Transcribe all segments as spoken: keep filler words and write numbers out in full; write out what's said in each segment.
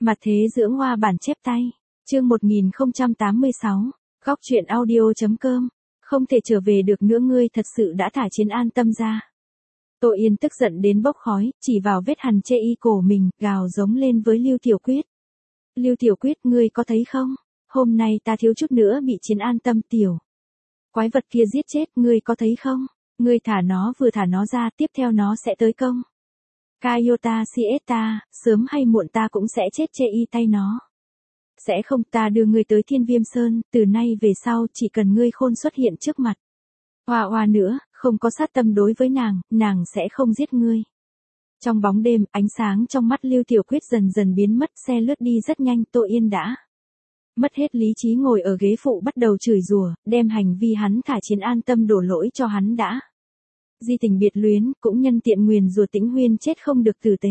Mặt thế dưỡng hoa bản chép tay. Chương một nghìn không trăm tám mươi sáu. Góc truyện audio.com. Không thể trở về được nữa, ngươi thật sự đã thả Chiến An Tâm ra. Tô Yên tức giận đến bốc khói, chỉ vào vết hằn chê y cổ mình, gào giống lên với Lưu Tiểu Quyết. Lưu Tiểu Quyết, ngươi có thấy không? Hôm nay ta thiếu chút nữa bị Chiến An Tâm tiểu quái vật kia giết chết, ngươi có thấy không? Ngươi thả nó, vừa thả nó ra, tiếp theo nó sẽ tới công. Kayota Siesta, sớm hay muộn ta cũng sẽ chết chê y tay nó. Sẽ không, ta đưa ngươi tới Thiên Viêm Sơn, từ nay về sau chỉ cần ngươi khôn xuất hiện trước mặt. Hoa hoa nữa, không có sát tâm đối với nàng, nàng sẽ không giết ngươi. Trong bóng đêm, ánh sáng trong mắt Lưu Tiểu Quyết dần dần biến mất, xe lướt đi rất nhanh, Tô Yên đã mất hết lý trí ngồi ở ghế phụ bắt đầu chửi rủa, đem hành vi hắn thả Chiến An Tâm đổ lỗi cho hắn đã. Di tình biệt luyến, cũng nhân tiện nguyền rủa Tĩnh Huyên chết không được tử tế.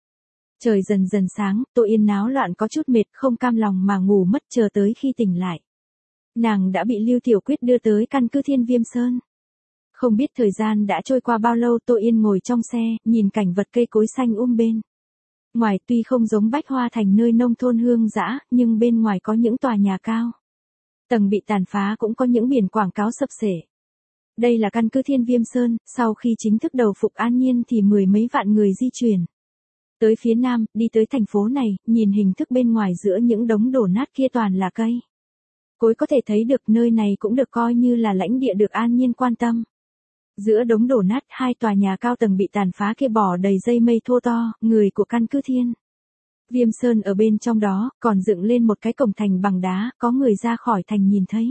Trời dần dần sáng, Tô Yên náo loạn có chút mệt, không cam lòng mà ngủ mất, chờ tới khi tỉnh lại. Nàng đã bị Lưu Tiểu Quyết đưa tới căn cứ Thiên Viêm Sơn. Không biết thời gian đã trôi qua bao lâu, Tô Yên ngồi trong xe, nhìn cảnh vật cây cối xanh um bên ngoài, tuy không giống Bách Hoa Thành nơi nông thôn hương dã, nhưng bên ngoài có những tòa nhà cao tầng bị tàn phá, cũng có những biển quảng cáo sập xể. Đây là căn cứ Thiên Viêm Sơn, sau khi chính thức đầu phục An Nhiên thì mười mấy vạn người di chuyển tới phía nam, đi tới thành phố này, nhìn hình thức bên ngoài giữa những đống đổ nát kia toàn là cây cối có thể thấy được nơi này cũng được coi như là lãnh địa được An Nhiên quan tâm. Giữa đống đổ nát, hai tòa nhà cao tầng bị tàn phá kia bò đầy dây mây thô to, người của căn cứ Thiên Viêm Sơn ở bên trong đó, còn dựng lên một cái cổng thành bằng đá, có người ra khỏi thành nhìn thấy.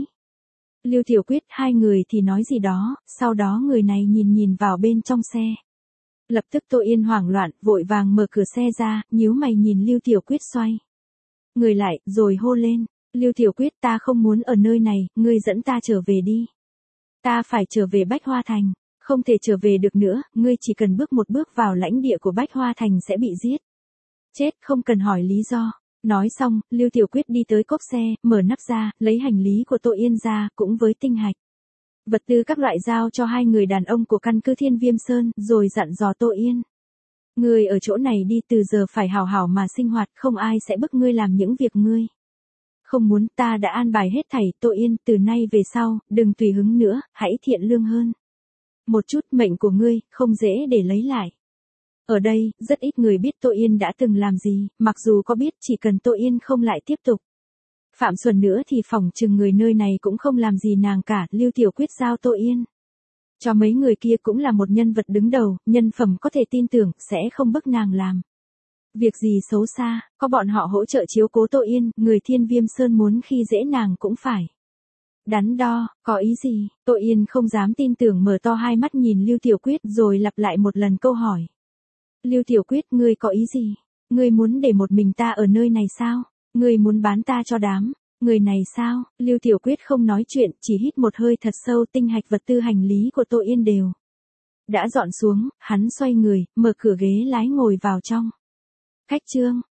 Lưu Tiểu Quyết, hai người thì nói gì đó, sau đó người này nhìn nhìn vào bên trong xe. Lập tức Tô Yên hoảng loạn, vội vàng mở cửa xe ra, nhíu mày nhìn Lưu Tiểu Quyết xoay người lại, rồi hô lên. Lưu Tiểu Quyết, ta không muốn ở nơi này, ngươi dẫn ta trở về đi. Ta phải trở về Bách Hoa Thành. Không thể trở về được nữa, ngươi chỉ cần bước một bước vào lãnh địa của Bách Hoa Thành sẽ bị giết. Chết, không cần hỏi lý do. Nói xong, Lưu Tiểu Quyết đi tới cốp xe, mở nắp ra, lấy hành lý của Tô Yên ra, cũng với tinh hạch, vật tư các loại giao cho hai người đàn ông của căn cứ Thiên Viêm Sơn, rồi dặn dò Tô Yên. Ngươi ở chỗ này đi, từ giờ phải hào hảo mà sinh hoạt, không ai sẽ bức ngươi làm những việc ngươi không muốn, ta đã an bài hết thảy. Tô Yên, từ nay về sau, đừng tùy hứng nữa, hãy thiện lương hơn một chút, mệnh của ngươi, không dễ để lấy lại. Ở đây, rất ít người biết Tô Yên đã từng làm gì, mặc dù có biết, chỉ cần Tô Yên không lại tiếp tục phạm xuẩn nữa thì phỏng chừng người nơi này cũng không làm gì nàng cả. Lưu Tiểu Quyết giao Tô Yên cho mấy người kia cũng là một nhân vật đứng đầu, nhân phẩm có thể tin tưởng, sẽ không bức nàng làm việc gì xấu xa, có bọn họ hỗ trợ chiếu cố Tô Yên, người Thiên Viêm Sơn muốn khi dễ nàng cũng phải đắn đo, có ý gì? Tô Yên không dám tin tưởng, mở to hai mắt nhìn Lưu Tiểu Quyết, rồi lặp lại một lần câu hỏi. Lưu Tiểu Quyết, ngươi có ý gì? Ngươi muốn để một mình ta ở nơi này sao? Ngươi muốn bán ta cho đám người này sao? Lưu Tiểu Quyết không nói chuyện, chỉ hít một hơi thật sâu. Tinh hạch vật tư hành lý của Tô Yên đều đã dọn xuống, hắn xoay người, mở cửa ghế lái ngồi vào trong khách trương.